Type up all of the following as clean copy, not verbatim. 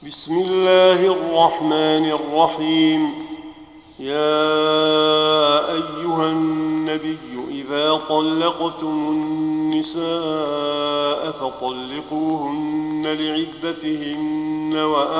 بسم الله الرحمن الرحيم. يا أيها النبي إذا طلقتم النساء فطلقوهن لعدتهن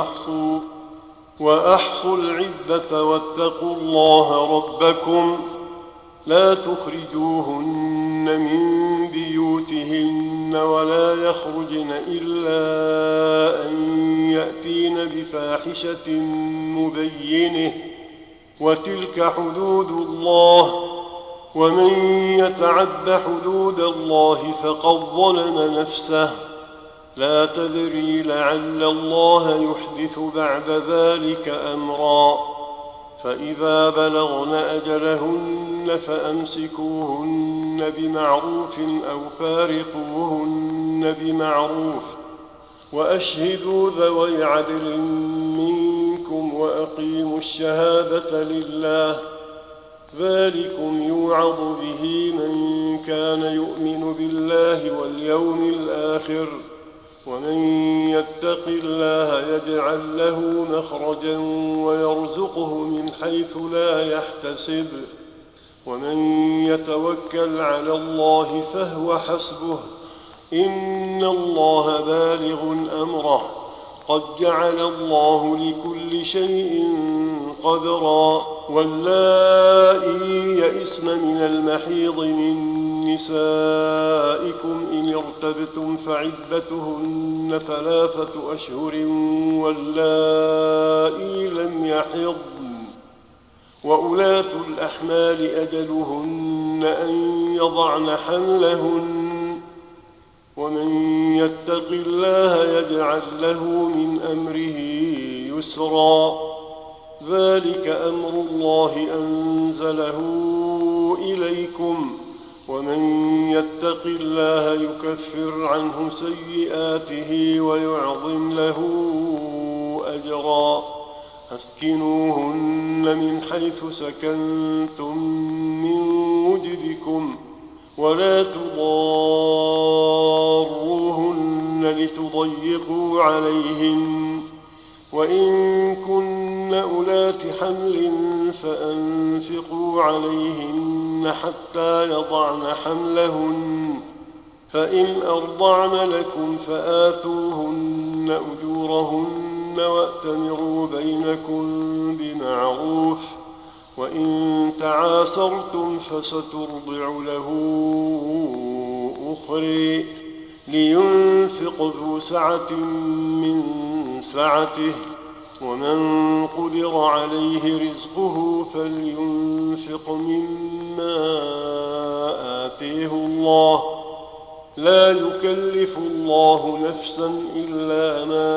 وأحصوا العدة واتقوا الله ربكم لا تخرجوهن من بيوتهن ولا يخرجن إلا أن يأتين بفاحشة مبينة وتلك حدود الله ومن يتعد حدود الله فقد ظلم نفسه لا تدري لعل الله يحدث بعد ذلك أمرا. فإذا بلغن أجلهن فأمسكوهن بمعروف أو فارقوهن بمعروف وأشهدوا ذوي عدل منكم وأقيموا الشهادة لله ذلكم يوعظ به من كان يؤمن بالله واليوم الآخر ومن يتق الله يجعل له مخرجا ويرزقه من حيث لا يحتسب ومن يتوكل على الله فهو حسبه إن الله بالغ أمره قد جعل الله لكل شيء قدرا. واللائي يئسن من المحيض من نسائكم إن ارتبتم فعدتهن 3 أشهر واللائي لم يحضن وأولاة الأحمال أجلهن أن يضعن حملهن ومن يتق الله يجعل له من أمره يسرا. ذلك أمر الله أنزله إليكم ومن يتق الله يكفر عنه سيئاته ويعظم له أجرا. أسكنوهن من حيث سكنتم من وجدكم ولا تضاروهن لتضيقوا عليهن وإن كن أولات حمل فأنفقوا عليهن حتى يضعن حملهن فإن أرضعن لكم فآتوهن أجورهن وأتمروا بينكم بمعروف وإن تعاسرتم فسترضع له أخرى لينفق ذو سعة من سعته ومن قدر عليه رزقه فلينفق مما آتيه الله لا يكلف الله نفسا إلا ما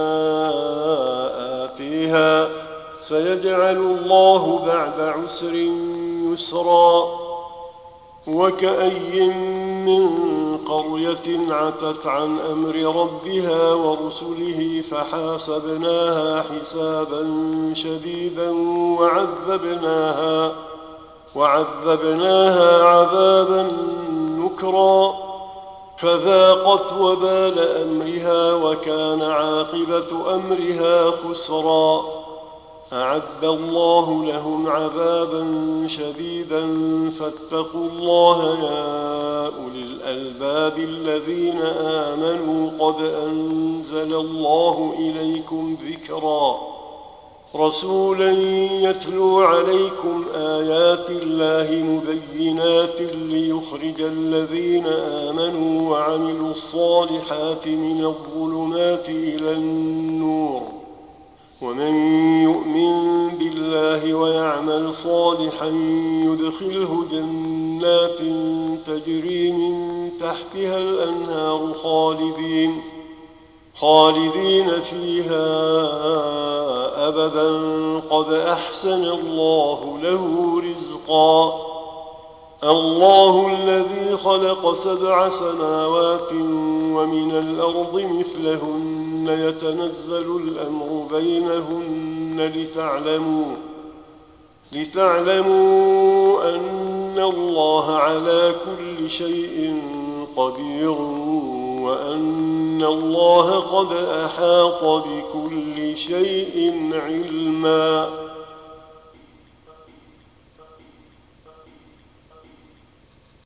آتيها سيجعل الله بعد عسر يسرا. وكأي من قرية عتت عن أمر ربها ورسله فحاسبناها حسابا شديدا وعذبناها عذابا نكرا فذاقت وبال أمرها وكان عاقبة أمرها خسرا. أعد الله لهم عذابا شديدا فاتقوا الله يا أولي الألباب الذين آمنوا قد أنزل الله إليكم ذكرا رسولا يتلو عليكم آيات الله مبينات ليخرج الذين آمنوا وعملوا الصالحات من الظلمات إلى النور ومن يؤمن بالله ويعمل صالحا يدخله جنات تجري من تحتها الأنهار خالدين فيها أبدا قد أحسن الله له رزقا. الله الذي خلق 7 سماوات ومن الأرض مثلهن يتنزل الأمر بينهن لتعلموا أن الله على كل شيء قدير وأن إن الله قد أحاط بكل شيء علما.